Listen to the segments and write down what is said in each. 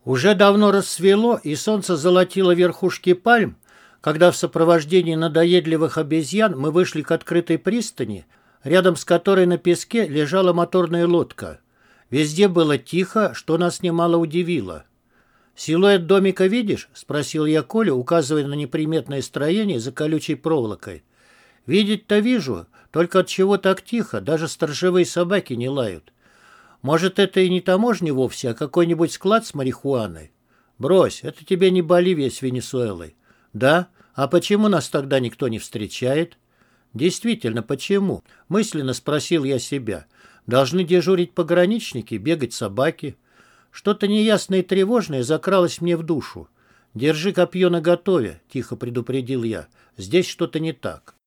Уже давно рассвело, и солнце золотило верхушки пальм, когда в сопровождении надоедливых обезьян мы вышли к открытой пристани, рядом с которой на песке лежала моторная лодка. Везде было тихо, что нас немало удивило. «Силуэт домика видишь?» — спросил я Колю, указывая на неприметное строение за колючей проволокой. «Видеть-то вижу, только от чего так тихо, даже сторожевые собаки не лают. Может, это и не таможня вовсе, а какой-нибудь склад с марихуаной? Брось, это тебе не Боливия с Венесуэлой». «Да? А почему нас тогда никто не встречает?» «Действительно, почему?» — мысленно спросил я себя. «Должны дежурить пограничники, бегать собаки». Что-то неясное и тревожное закралось мне в душу. «Держи копье наготове», — тихо предупредил я. «Здесь что-то не так».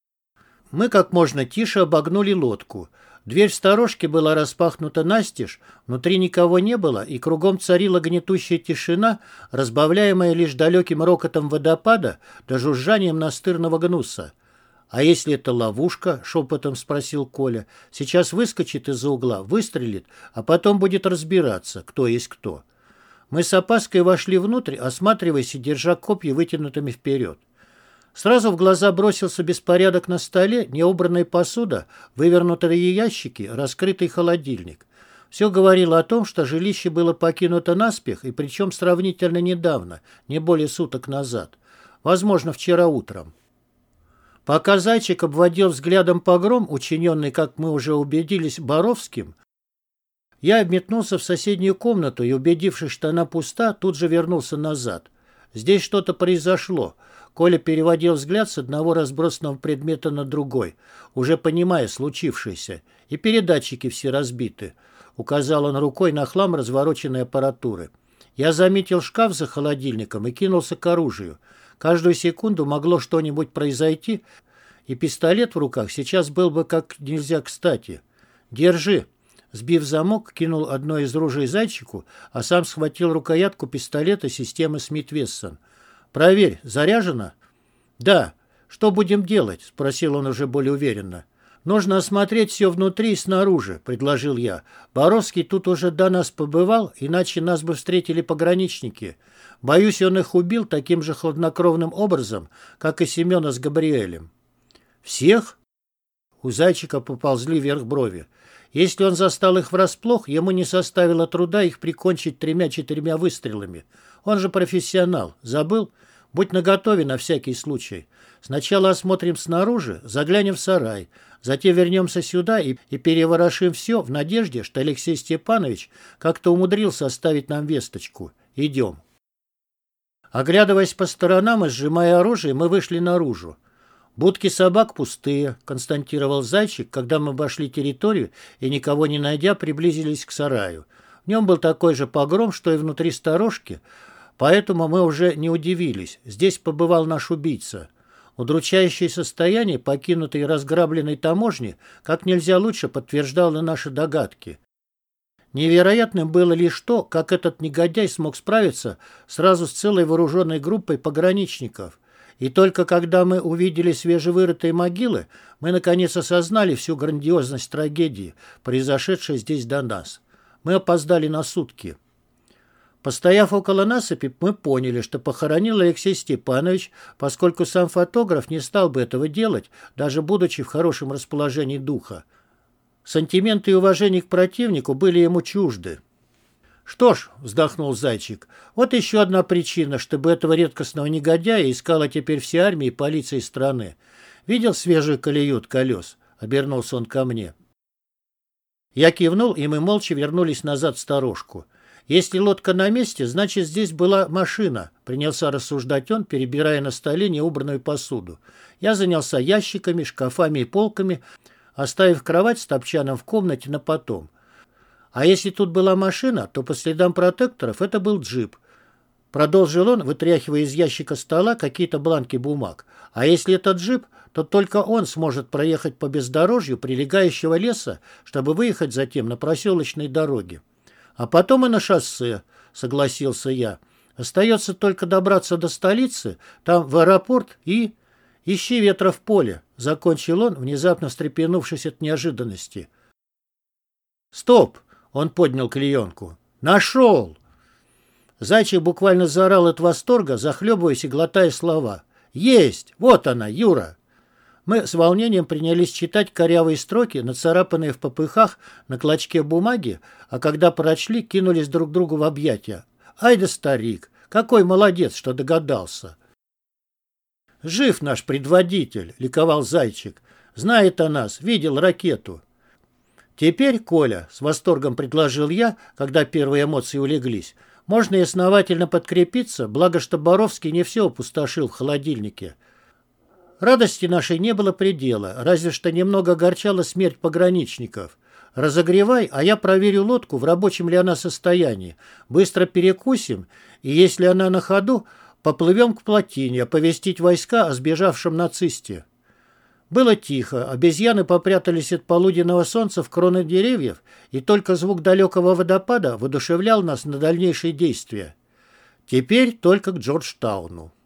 Мы как можно тише обогнули лодку. Дверь в сторожке была распахнута настежь, внутри никого не было, и кругом царила гнетущая тишина, разбавляемая лишь далеким рокотом водопада да жужжанием настырного гнуса. «А если это ловушка?» — шепотом спросил Коля. «Сейчас выскочит из-за угла, выстрелит, а потом будет разбираться, кто есть кто». Мы с опаской вошли внутрь, осматриваясь и держа копья вытянутыми вперед. Сразу в глаза бросился беспорядок на столе, неубранная посуда, вывернутые ящики, раскрытый холодильник. Все говорило о том, что жилище было покинуто наспех, и причем сравнительно недавно, не более суток назад. Возможно, вчера утром. Пока Зайчик обводил взглядом погром, учиненный, как мы уже убедились, Боровским, я обметнулся в соседнюю комнату и, убедившись, что она пуста, тут же вернулся назад. Здесь что-то произошло. Коля переводил взгляд с одного разбросанного предмета на другой, уже понимая случившееся. И передатчики все разбиты. Указал он рукой на хлам развороченной аппаратуры. Я заметил шкаф за холодильником и кинулся к оружию. Каждую секунду могло что-нибудь произойти, и пистолет в руках сейчас был бы как нельзя кстати. «Держи!» Сбив замок, кинул одно из ружей Зайчику, а сам схватил рукоятку пистолета системы Смит-Вессон. «Проверь, заряжено?» «Да. Что будем делать?» — спросил он уже более уверенно. «Нужно осмотреть все внутри и снаружи», — предложил я. «Боровский тут уже до нас побывал, иначе нас бы встретили пограничники. Боюсь, он их убил таким же хладнокровным образом, как и Семена с Габриэлем». «Всех?» У Зайчика поползли вверх брови. Если он застал их врасплох, ему не составило труда их прикончить 3-4 выстрелами. Он же профессионал. Забыл? Будь наготове на всякий случай. Сначала осмотрим снаружи, заглянем в сарай. Затем вернемся сюда и переворошим все в надежде, что Алексей Степанович как-то умудрился оставить нам весточку. Идем. Оглядываясь по сторонам и сжимая оружие, мы вышли наружу. «Будки собак пустые», — констатировал Зайчик, когда мы обошли территорию и, никого не найдя, приблизились к сараю. В нем был такой же погром, что и внутри сторожки, поэтому мы уже не удивились. Здесь побывал наш убийца. Удручающее состояние покинутой и разграбленной таможни как нельзя лучше подтверждало наши догадки. Невероятным было лишь то, как этот негодяй смог справиться сразу с целой вооруженной группой пограничников. И только когда мы увидели свежевырытые могилы, мы наконец осознали всю грандиозность трагедии, произошедшей здесь до нас. Мы опоздали на сутки. Постояв около насыпи, мы поняли, что похоронил Алексей Степанович, поскольку сам фотограф не стал бы этого делать, даже будучи в хорошем расположении духа. Сантименты и уважение к противнику были ему чужды. «Что ж», — вздохнул Зайчик, — «вот еще одна причина, чтобы этого редкостного негодяя искала теперь все армии и полиции страны. Видел свежую колею от колес?» — обернулся он ко мне. Я кивнул, и мы молча вернулись назад в сторожку. «Если лодка на месте, значит, здесь была машина», — принялся рассуждать он, перебирая на столе неубранную посуду. Я занялся ящиками, шкафами и полками, оставив кровать с топчаном в комнате на потом. «А если тут была машина, то по следам протекторов это был джип», — продолжил он, вытряхивая из ящика стола какие-то бланки бумаг. «А если это джип, то только он сможет проехать по бездорожью прилегающего леса, чтобы выехать затем на проселочной дороге. А потом и на шоссе», — согласился я. «Остается только добраться до столицы, там в аэропорт и... ищи ветра в поле», — закончил он, внезапно встрепенувшись от неожиданности. «Стоп!» — он поднял клеенку. «Нашел!» Зайчик буквально заорал от восторга, захлебываясь и глотая слова. «Есть! Вот она, Юра!» Мы с волнением принялись читать корявые строки, нацарапанные в попыхах на клочке бумаги, а когда прочли, кинулись друг другу в объятия. «Ай да старик! Какой молодец, что догадался!» «Жив наш предводитель!» — ликовал Зайчик. «Знает о нас, видел ракету». «Теперь, Коля, — с восторгом предложил я, когда первые эмоции улеглись, — можно и основательно подкрепиться, благо что Боровский не все опустошил в холодильнике». Радости нашей не было предела, разве что немного огорчала смерть пограничников. «Разогревай, а я проверю лодку, в рабочем ли она состоянии. Быстро перекусим, и если она на ходу, поплывем к плотине, оповестить войска о сбежавшем нацисте». Было тихо, обезьяны попрятались от полуденного солнца в кроны деревьев, и только звук далекого водопада воодушевлял нас на дальнейшие действия. Теперь только к Джорджтауну.